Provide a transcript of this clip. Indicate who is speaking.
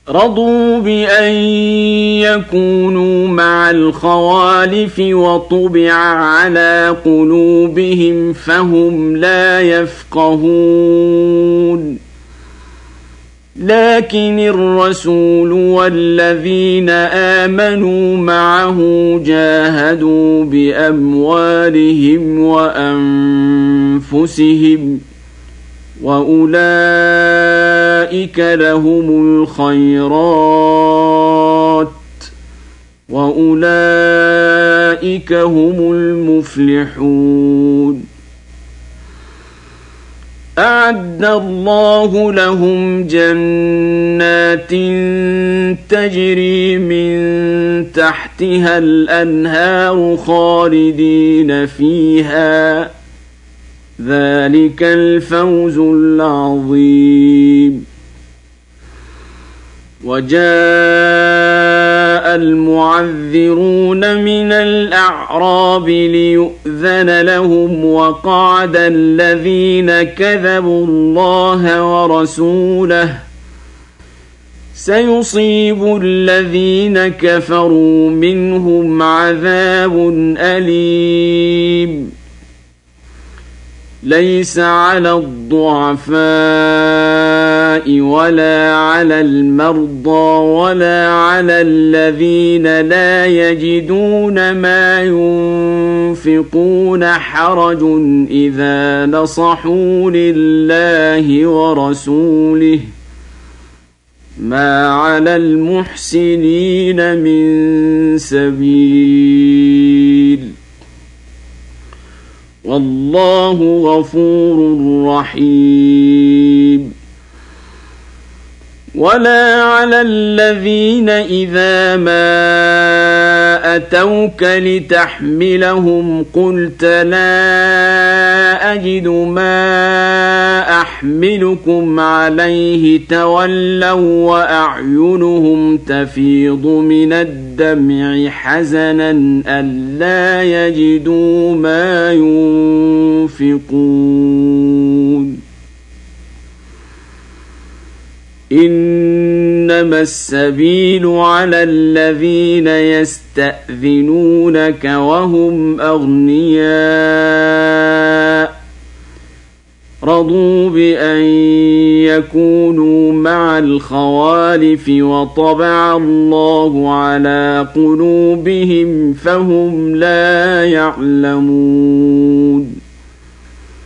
Speaker 1: رضوا بأن يكونوا مع الخوالف وطبع على قلوبهم فهم لا يفقهون لكن الرسول والذين آمنوا معه جاهدوا بأموالهم وأنفسهم وأولئك لهم الخيرات وأولئك هم المفلحون أعد الله لهم جنات تجري من تحتها الأنهار خالدين فيها ذلك الفوز العظيم وجاء المعذرون من الأعراب ليؤذن لهم وقعد الذين كذبوا الله ورسوله سيصيب الذين كفروا منهم عذاب أليم ليس على الضعفاء ولا على المرضى ولا على الذين لا يجدون ما ينفقون حرج إذا نصحوا لله ورسوله ما على المحسنين من سبيل والله غفور رحيم ولا على الذين إذا ما أتوك لتحملهم قلت لا أجد ما أحملكم عليه تولوا وأعينهم تفيض من الدمع حزنا ألا يجدوا ما ينفقون إنما السبيل على الذين يستأذنونك وهم أغنياء رضوا بأن يكونوا مع الخوالف وطبع الله على قلوبهم فهم لا يعلمون